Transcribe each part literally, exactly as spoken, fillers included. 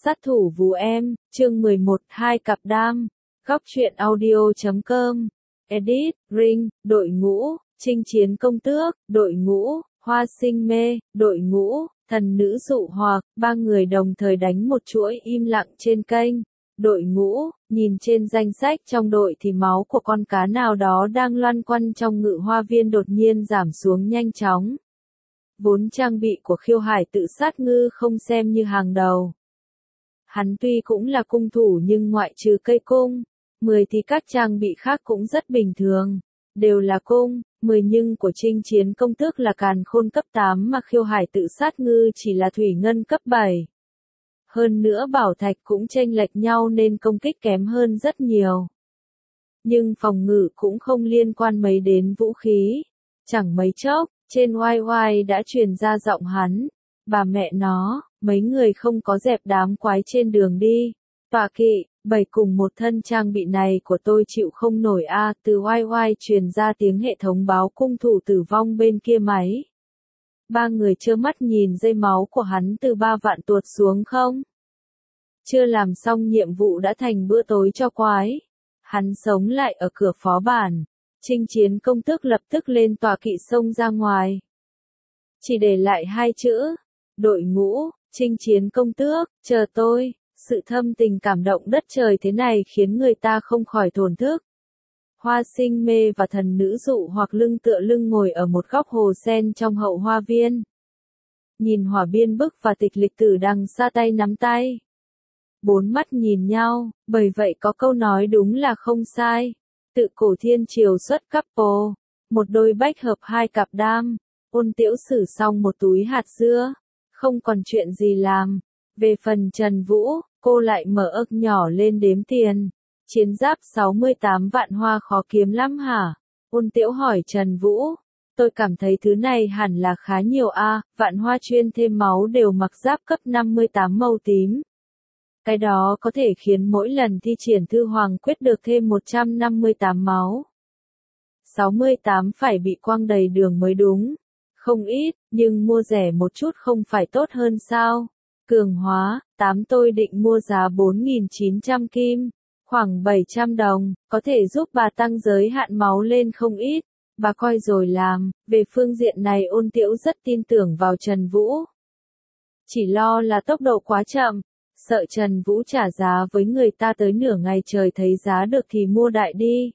Sát thủ Vú Em, chương mười một, hai cặp đam. Góc truyện audio chấm com. Edit, Ring, đội ngũ, chinh chiến công tước, đội ngũ, hoa sinh mê, đội ngũ, thần nữ dụ hoặc, ba người đồng thời đánh một chuỗi im lặng trên kênh. Đội ngũ, nhìn trên danh sách trong đội thì máu của con cá nào đó đang loăn quanh trong ngự hoa viên đột nhiên giảm xuống nhanh chóng. Vốn trang bị của Khiêu Hải Tự Sát Ngư không xem như hàng đầu. Hắn tuy cũng là cung thủ nhưng ngoại trừ cây cung, mười thì các trang bị khác cũng rất bình thường, đều là cung, mười nhưng của chinh chiến công tước là càn khôn cấp tám mà Khiêu Hải Tự Sát Ngư chỉ là thủy ngân cấp bảy. Hơn nữa bảo thạch cũng chênh lệch nhau nên công kích kém hơn rất nhiều. Nhưng phòng ngự cũng không liên quan mấy đến vũ khí. Chẳng mấy chốc, trên oai oai đã truyền ra giọng hắn. Bà mẹ nó, mấy người không có dẹp đám quái trên đường đi. Tọa kỵ, bày cùng một thân trang bị này của tôi chịu không nổi a. À, từ oai oai truyền ra tiếng hệ thống báo cung thủ tử vong bên kia máy. Ba người trơ mắt nhìn dây máu của hắn từ ba vạn tuột xuống không? Chưa làm xong nhiệm vụ đã thành bữa tối cho quái. Hắn sống lại ở cửa phó bản. Chinh chiến công tước lập tức lên tọa kỵ xông ra ngoài. Chỉ để lại hai chữ. Đội ngũ, chinh chiến công tước, chờ tôi. Sự thâm tình cảm động đất trời thế này khiến người ta không khỏi thổn thức. Hoa sinh mê và thần nữ dụ hoặc lưng tựa lưng ngồi ở một góc hồ sen trong hậu hoa viên. Nhìn hỏa biên bức và tịch lịch tử đằng xa tay nắm tay. Bốn mắt nhìn nhau, bởi vậy có câu nói đúng là không sai. Tự cổ thiên triều xuất couple, một đôi bách hợp hai cặp đam, Ôn Tiễu xử xong một túi hạt dưa, không còn chuyện gì làm. Về phần Trần Vũ, cô lại mở ức nhỏ lên đếm tiền. Chiến giáp sáu mươi tám vạn hoa khó kiếm lắm hả? Ôn Tiễu hỏi Trần Vũ. Tôi cảm thấy thứ này hẳn là khá nhiều a, à, vạn hoa chuyên thêm máu đều mặc giáp cấp năm mươi tám màu tím. Cái đó có thể khiến mỗi lần thi triển thư hoàng quyết được thêm một trăm năm mươi tám máu. sáu mươi tám phải bị quăng đầy đường mới đúng. Không ít, nhưng mua rẻ một chút không phải tốt hơn sao? Cường hóa, tám tôi định mua giá bốn nghìn chín trăm kim, khoảng bảy trăm đồng, có thể giúp bà tăng giới hạn máu lên không ít. Bà coi rồi làm, về phương diện này Ôn Tiễu rất tin tưởng vào Trần Vũ. Chỉ lo là tốc độ quá chậm. Sợ Trần Vũ trả giá với người ta tới nửa ngày trời thấy giá được thì mua đại đi.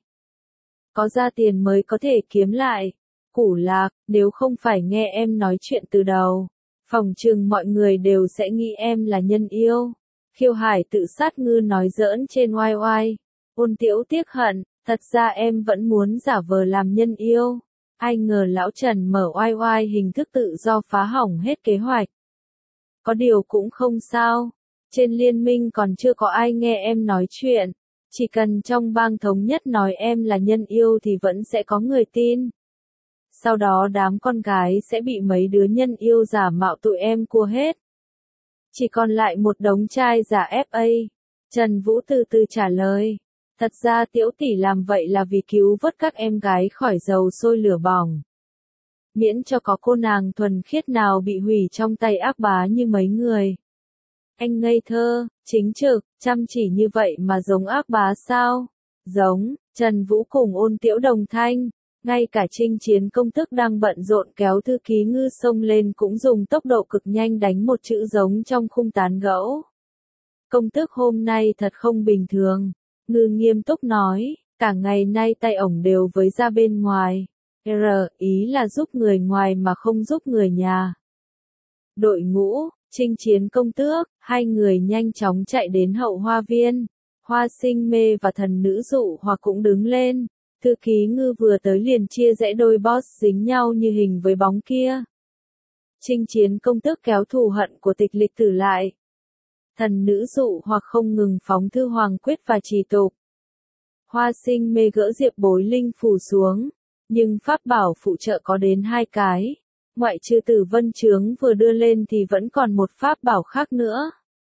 Có ra tiền mới có thể kiếm lại. Củ Lạc, nếu không phải nghe em nói chuyện từ đầu, phòng chừng mọi người đều sẽ nghĩ em là nhân yêu. Khiêu Hải Tự Sát Ngư nói giỡn trên oai oai. Ôn Tiễu tiếc hận, thật ra em vẫn muốn giả vờ làm nhân yêu. Ai ngờ lão Trần mở oai oai hình thức tự do phá hỏng hết kế hoạch. Có điều cũng không sao. Trên liên minh còn chưa có ai nghe em nói chuyện. Chỉ cần trong bang thống nhất nói em là nhân yêu thì vẫn sẽ có người tin. Sau đó đám con gái sẽ bị mấy đứa nhân yêu giả mạo tụi em cua hết. Chỉ còn lại một đống trai giả ép a. Trần Vũ từ từ trả lời. Thật ra Tiễu tỷ làm vậy là vì cứu vớt các em gái khỏi dầu sôi lửa bỏng. Miễn cho có cô nàng thuần khiết nào bị hủy trong tay ác bá như mấy người. Anh ngây thơ, chính trực, chăm chỉ như vậy mà giống ác bá sao? Giống, Trần Vũ cùng Ôn Tiễu đồng thanh. Ngay cả chinh chiến công tước đang bận rộn kéo thư ký Ngư xông lên cũng dùng tốc độ cực nhanh đánh một chữ giống trong khung tán gẫu. Công tước hôm nay thật không bình thường. Ngư nghiêm túc nói, cả ngày nay tay ổng đều với ra bên ngoài. R, ý là giúp người ngoài mà không giúp người nhà. Đội ngũ, chinh chiến công tước, hai người nhanh chóng chạy đến hậu hoa viên. Hoa sinh mê và thần nữ dụ hoặc cũng đứng lên. Thư ký Ngư vừa tới liền chia rẽ đôi boss dính nhau như hình với bóng kia. Chinh chiến công tước kéo thù hận của tịch lịch tử lại. Thần nữ dụ hoặc không ngừng phóng thư hoàng quyết và trì tục. Hoa sinh mê gỡ diệp bối linh phủ xuống. Nhưng pháp bảo phụ trợ có đến hai cái. Ngoại trừ Tử Vân Chướng vừa đưa lên thì vẫn còn một pháp bảo khác nữa.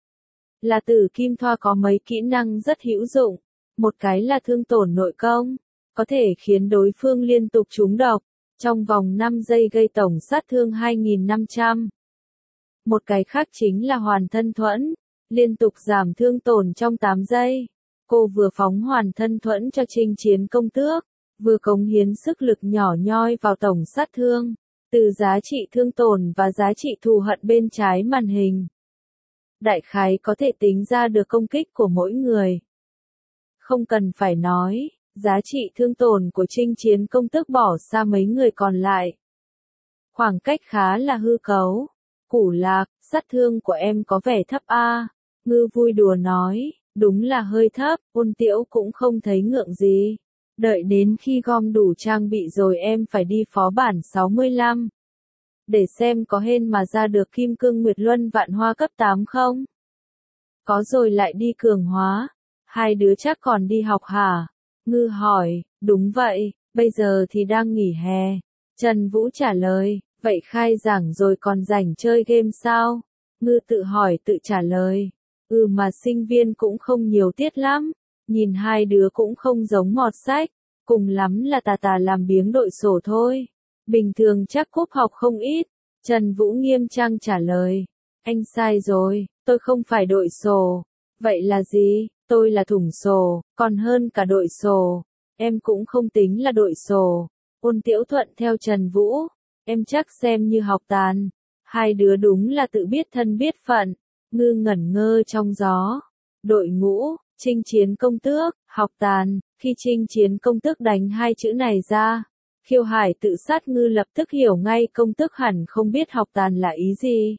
Là Tử Kim Thoa có mấy kỹ năng rất hữu dụng. Một cái là thương tổn nội công. Có thể khiến đối phương liên tục trúng độc. Trong vòng năm giây gây tổng sát thương hai nghìn năm trăm. Một cái khác chính là Hoàn Thân Thuẫn. liên tục giảm thương tổn trong tám giây. Cô vừa phóng hoàn thân thuẫn cho chinh chiến công tước, vừa cống hiến sức lực nhỏ nhoi vào tổng sát thương, từ giá trị thương tổn và giá trị thù hận bên trái màn hình. Đại khái có thể tính ra được công kích của mỗi người. Không cần phải nói, giá trị thương tổn của chinh chiến công tước bỏ xa mấy người còn lại. Khoảng cách khá là hư cấu. Củ Lạc, sát thương của em có vẻ thấp a. Ngư vui đùa nói, đúng là hơi thấp, Ôn Tiễu cũng không thấy ngượng gì. Đợi đến khi gom đủ trang bị rồi em phải đi phó bản sáu mươi lăm. Để xem có hên mà ra được Kim Cương Nguyệt Luân Vạn Hoa cấp tám không? Có rồi lại đi cường hóa. Hai đứa chắc còn đi học hả? Ngư hỏi, đúng vậy, bây giờ thì đang nghỉ hè. Trần Vũ trả lời, vậy khai giảng rồi còn rảnh chơi game sao? Ngư tự hỏi tự trả lời, ừ mà sinh viên cũng không nhiều tiết lắm. Nhìn hai đứa cũng không giống mọt sách, cùng lắm là tà tà làm biếng đội sổ thôi. Bình thường chắc cúp học không ít. Trần Vũ nghiêm trang trả lời, anh sai rồi, tôi không phải đội sổ. Vậy là gì? Tôi là thủng sổ, còn hơn cả đội sổ. Em cũng không tính là đội sổ. Ôn Tiễu thuận theo Trần Vũ, em chắc xem như học tàn. Hai đứa đúng là tự biết thân biết phận. Ngư ngẩn ngơ trong gió. Đội ngũ, chinh chiến công tước, học tàn. Khi chinh chiến công tước đánh hai chữ này ra, Khiêu Hải tự sát Ngư lập tức hiểu ngay công tước hẳn không biết học tàn là ý gì.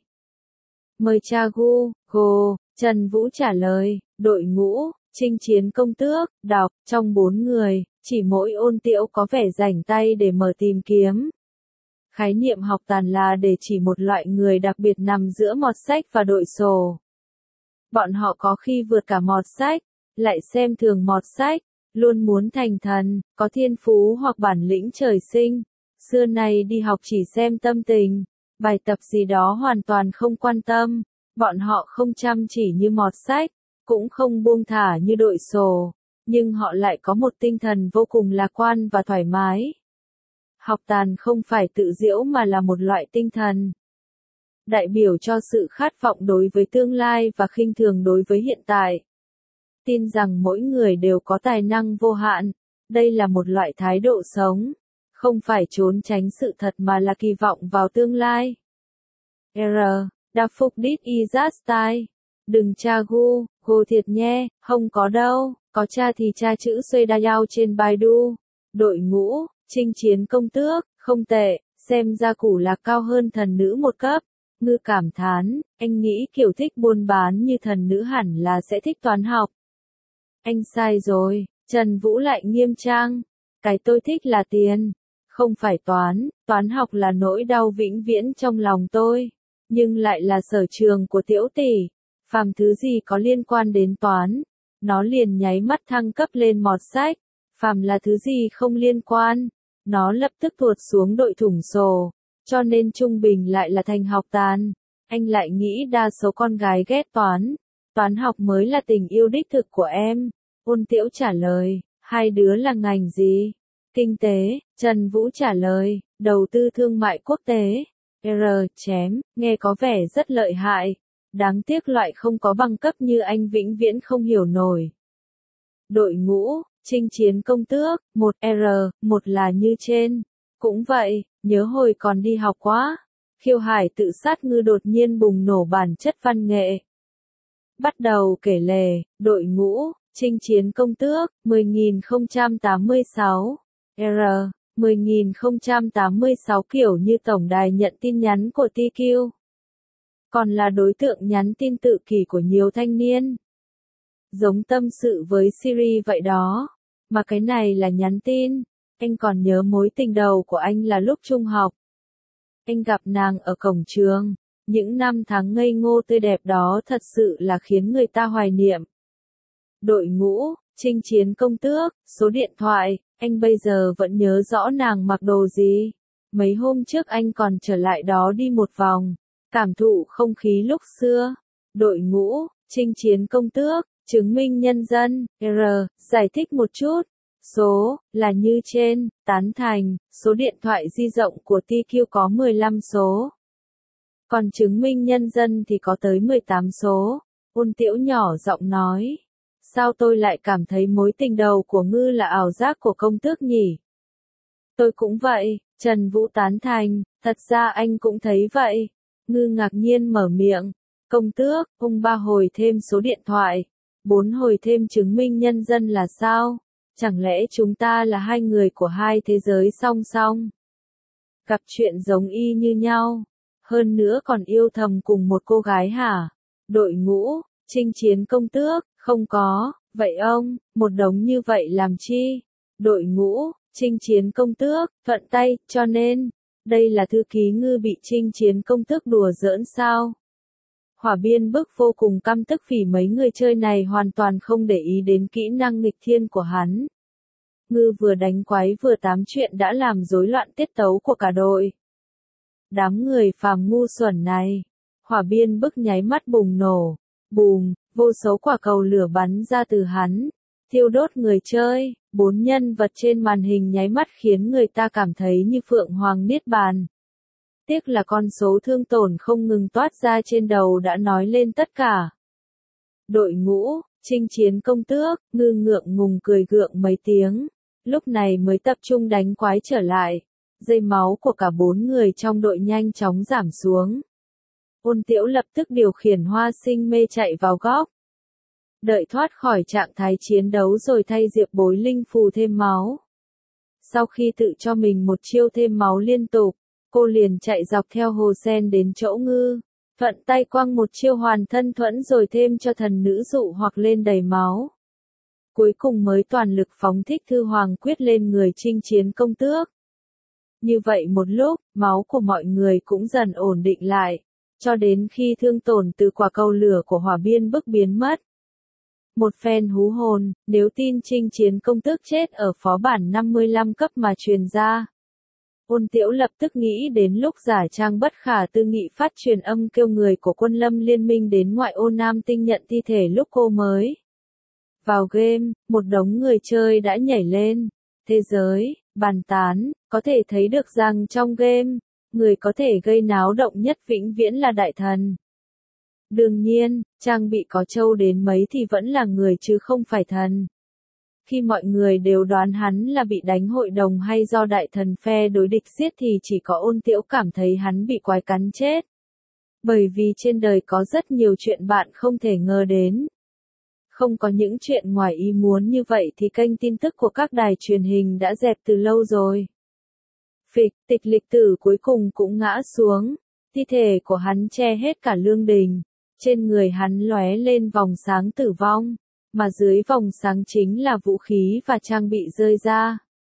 Mời cha gu, gồ, Trần Vũ trả lời, đội ngũ, chinh chiến công tước, đọc, trong bốn người, chỉ mỗi Ôn Tiễu có vẻ rảnh tay để mở tìm kiếm. Khái niệm học tàn là để chỉ một loại người đặc biệt nằm giữa mọt sách và đội sổ. Bọn họ có khi vượt cả mọt sách, lại xem thường mọt sách, luôn muốn thành thần, có thiên phú hoặc bản lĩnh trời sinh. Xưa nay đi học chỉ xem tâm tình, bài tập gì đó hoàn toàn không quan tâm. Bọn họ không chăm chỉ như mọt sách, cũng không buông thả như đội sổ, nhưng họ lại có một tinh thần vô cùng lạc quan và thoải mái. Học tàn không phải tự giễu mà là một loại tinh thần, đại biểu cho sự khát vọng đối với tương lai và khinh thường đối với hiện tại. Tin rằng mỗi người đều có tài năng vô hạn, đây là một loại thái độ sống, không phải trốn tránh sự thật mà là kỳ vọng vào tương lai. R. Đa Phúc Đít Izat Style. Đừng tra gu, gu thiệt nhé, không có đâu, có tra thì tra chữ xuê đa yao trên Baidu. Đội ngũ, chinh chiến công tước, không tệ, xem ra Củ Lạc cao hơn thần nữ một cấp. Ngư cảm thán, anh nghĩ kiểu thích buôn bán như thần nữ hẳn là sẽ thích toán học. Anh sai rồi, Trần Vũ lại nghiêm trang, cái tôi thích là tiền, không phải toán, toán học là nỗi đau vĩnh viễn trong lòng tôi, nhưng lại là sở trường của Tiễu tỷ. Phàm thứ gì có liên quan đến toán, nó liền nháy mắt thăng cấp lên mọt sách, phàm là thứ gì không liên quan, nó lập tức tuột xuống đội thủng sổ, cho nên trung bình lại là thành học tàn. Anh lại nghĩ đa số con gái ghét toán, toán học mới là tình yêu đích thực của em. Ôn Tiễu trả lời, hai đứa là ngành gì? Kinh tế, Trần Vũ trả lời, đầu tư thương mại quốc tế. R. Chém, nghe có vẻ rất lợi hại. Đáng tiếc loại không có bằng cấp như anh vĩnh viễn không hiểu nổi. Đội ngũ, chinh chiến công tước, một R, một là như trên. Cũng vậy, nhớ hồi còn đi học quá. Khiêu Hải tự sát Ngư đột nhiên bùng nổ bản chất văn nghệ. Bắt đầu kể lể, đội ngũ, chinh chiến công tước, mười nghìn không trăm tám mươi sáu. R. mười nghìn không trăm tám mươi sáu kiểu như tổng đài nhận tin nhắn của tê quy. Còn là đối tượng nhắn tin tự kỷ của nhiều thanh niên. Giống tâm sự với Siri vậy đó. Mà cái này là nhắn tin. Anh còn nhớ mối tình đầu của anh là lúc trung học. Anh gặp nàng ở cổng trường. Những năm tháng ngây ngô tươi đẹp đó thật sự là khiến người ta hoài niệm. Đội ngũ, chinh chiến công tước, số điện thoại, anh bây giờ vẫn nhớ rõ nàng mặc đồ gì. Mấy hôm trước anh còn trở lại đó đi một vòng, cảm thụ không khí lúc xưa. Đội ngũ, chinh chiến công tước, chứng minh nhân dân, R, giải thích một chút. Số, là như trên, tán thành, số điện thoại di động của tê quy có mười lăm số. Còn chứng minh nhân dân thì có tới mười tám số. Ôn Tiễu nhỏ giọng nói. Sao tôi lại cảm thấy mối tình đầu của Ngư là ảo giác của công tước nhỉ? Tôi cũng vậy, Trần Vũ tán thành, thật ra anh cũng thấy vậy. Ngư ngạc nhiên mở miệng. Công tước, ông ba hồi thêm số điện thoại. Bốn hồi thêm chứng minh nhân dân là sao? Chẳng lẽ chúng ta là hai người của hai thế giới song song? Gặp chuyện giống y như nhau. Hơn nữa còn yêu thầm cùng một cô gái hả? Đội ngũ, chinh chiến công tước, không có, vậy ông, một đống như vậy làm chi? Đội ngũ, chinh chiến công tước, thuận tay, cho nên, đây là thư ký Ngư bị chinh chiến công tước đùa giỡn sao? Hỏa Biên Bức vô cùng căm tức vì mấy người chơi này hoàn toàn không để ý đến kỹ năng nghịch thiên của hắn. Ngư vừa đánh quái vừa tám chuyện đã làm rối loạn tiết tấu của cả đội. Đám người phàm ngu xuẩn này. Hỏa Biên Bức nháy mắt bùng nổ. Bùm, vô số quả cầu lửa bắn ra từ hắn. Thiêu đốt người chơi, bốn nhân vật trên màn hình nháy mắt khiến người ta cảm thấy như Phượng Hoàng Niết Bàn. Tiếc là con số thương tổn không ngừng toát ra trên đầu đã nói lên tất cả. Đội ngũ, chinh chiến công tước, Ngư ngượng ngùng cười gượng mấy tiếng. Lúc này mới tập trung đánh quái trở lại. Dây máu của cả bốn người trong đội nhanh chóng giảm xuống. Ôn Tiễu lập tức điều khiển Hoa Sinh Mê chạy vào góc. Đợi thoát khỏi trạng thái chiến đấu rồi thay Diệp Bối Linh phù thêm máu. Sau khi tự cho mình một chiêu thêm máu liên tục, cô liền chạy dọc theo hồ sen đến chỗ Ngư. Thuận tay quăng một chiêu hoàn thân thuẫn rồi thêm cho thần nữ dụ hoặc lên đầy máu. Cuối cùng mới toàn lực phóng thích Thư Hoàng Quyết lên người chinh chiến công tước. Như vậy một lúc, máu của mọi người cũng dần ổn định lại, cho đến khi thương tổn từ quả cầu lửa của Hỏa Biên Bức biến mất. Một phen hú hồn, nếu tin chinh chiến công tước chết ở phó bản năm mươi lăm cấp mà truyền ra. Ôn Tiễu lập tức nghĩ đến lúc giả trang bất khả tư nghị phát truyền âm kêu người của quân lâm liên minh đến ngoại ô Nam Tinh nhận thi thể lúc cô mới vào game, một đống người chơi đã nhảy lên. Thế giới, bàn tán, có thể thấy được rằng trong game, người có thể gây náo động nhất vĩnh viễn là đại thần. Đương nhiên, trang bị có trâu đến mấy thì vẫn là người chứ không phải thần. Khi mọi người đều đoán hắn là bị đánh hội đồng hay do đại thần phe đối địch giết thì chỉ có Ôn Tiễu cảm thấy hắn bị quái cắn chết. Bởi vì trên đời có rất nhiều chuyện bạn không thể ngờ đến. Không có những chuyện ngoài ý muốn như vậy thì kênh tin tức của các đài truyền hình đã dẹp từ lâu rồi. Phịch, Tịch Lịch Tử cuối cùng cũng ngã xuống. Thi thể của hắn che hết cả lương đình. Trên người hắn lóe lên vòng sáng tử vong. Mà dưới vòng sáng chính là vũ khí và trang bị rơi ra.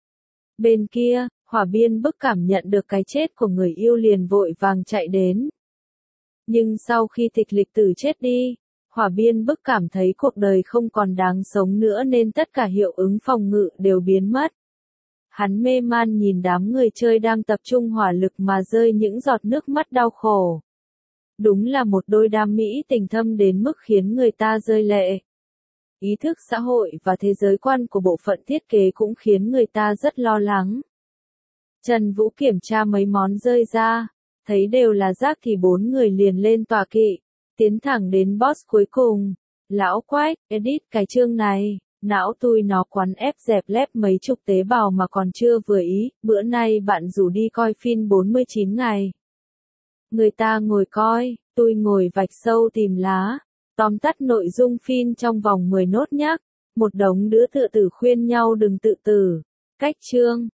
Bên kia, Hỏa Biên Bức cảm nhận được cái chết của người yêu liền vội vàng chạy đến. Nhưng sau khi Tịch Lịch Tử chết đi, Hỏa Biên Bức cảm thấy cuộc đời không còn đáng sống nữa nên tất cả hiệu ứng phòng ngự đều biến mất. Hắn mê man nhìn đám người chơi đang tập trung hỏa lực mà rơi những giọt nước mắt đau khổ. Đúng là một đôi đam mỹ tình thâm đến mức khiến người ta rơi lệ. Ý thức xã hội và thế giới quan của bộ phận thiết kế cũng khiến người ta rất lo lắng. Trần Vũ kiểm tra mấy món rơi ra, thấy đều là rác thì bốn người liền lên tọa kỵ, tiến thẳng đến boss cuối cùng. Lão quách, edit cái chương này, não tui nó quắn ép dẹp lép mấy chục tế bào mà còn chưa vừa ý, bữa nay bạn rủ đi coi phim bốn mươi chín ngày. Người ta ngồi coi, tôi ngồi vạch sâu tìm lá. Tóm tắt nội dung phim trong vòng mười nốt nhắc. Một đống đứa tự tử khuyên nhau đừng tự tử. Cách chương.